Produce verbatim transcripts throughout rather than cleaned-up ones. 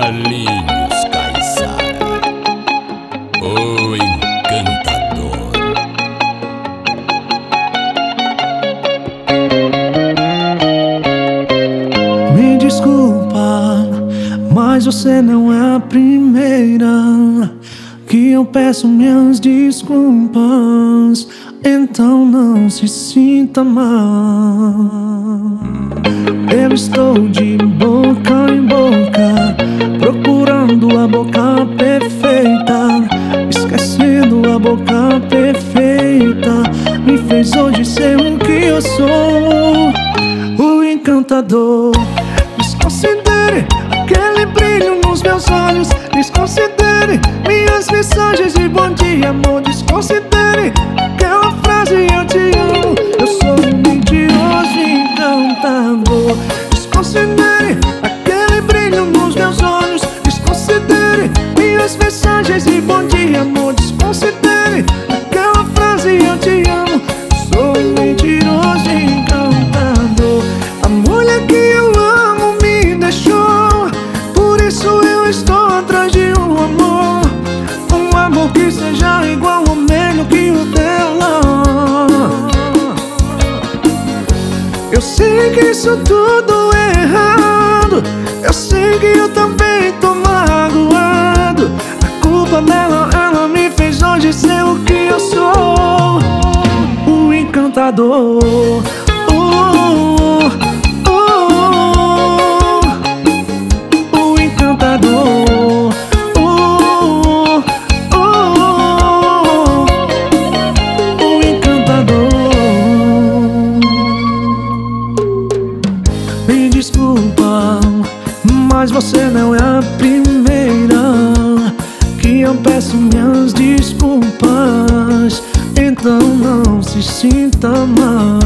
Carlinhos Caissara, o encantador. Me desculpa, mas você não é a primeira que eu peço minhas desculpas. Então não se sinta mal. Eu estou de boca em boca, procurando a boca perfeita, esquecendo a boca perfeita. Me fez hoje ser o que eu sou, o encantador. Desconsidere aquele brilho nos meus olhos, desconsidere minhas mensagens de bom dia, amor. Desconsidere aquela frase eu te amo. Eu sou um mentiroso encantador. Desconsidere aquele brilho nos meus olhos, desconsidere minhas mensagens de bom dia, amor. Desconsidere aquela frase eu te amo. Sou um mentiroso encantador. A mulher que eu amo me deixou, por isso eu estou atrás de um amor, um amor que seja igual ou melhor que o dela. Eu sei que isso tudo é errado, eu sei que eu também tô magoado. A culpa dela, ela me fez hoje ser o que eu sou, o encantador. Oh, oh, oh, o encantador. Oh, oh, oh, o encantador. Me desculpa, mas você não é a primeira que eu peço minhas desculpas. Então não se sinta mal.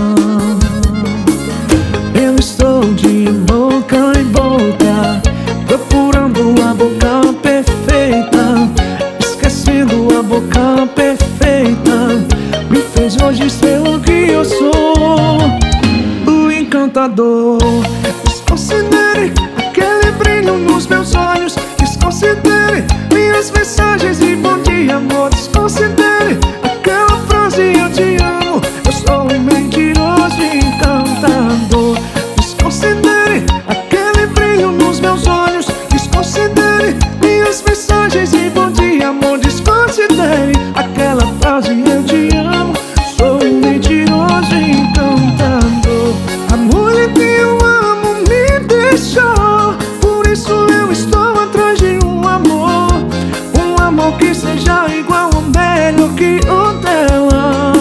Eu estou de boca em boca, procurando a boca perfeita, esquecendo a boca perfeita. Me fez hoje ser o que eu sou, o encantador. Desconsidere aquele brilho nos meus olhos, desconsidere minhas mensagens de bom dia, amor. Desconsidere aquela frase eu te amo. Eu sou um mentiroso encantador. Desconsidere aquele brilho nos meus olhos, desconsidere minhas mensagens de bom dia, amor. Desconsidere aquela frase eu te amo. Sou um mentiroso encantador. A mulher que eu amo me deixou, por isso eu estou atrás de um amor, um amor que seja igual ou melhor que o dela.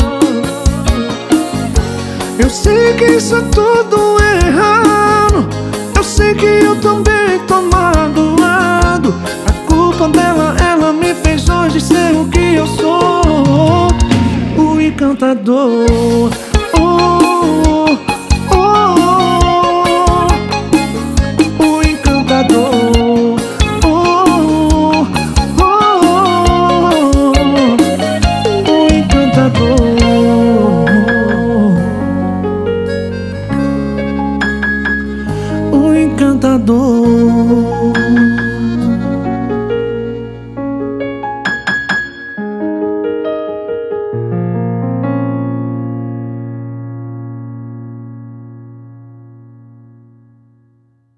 Eu sei que isso tudo é errado, eu sei que eu também tô magoado. A culpa dela, ela me fez hoje ser o que eu sou, o encantador. Oh, oh, oh, o encantador. Oh, oh, oh, o encantador. O encantador.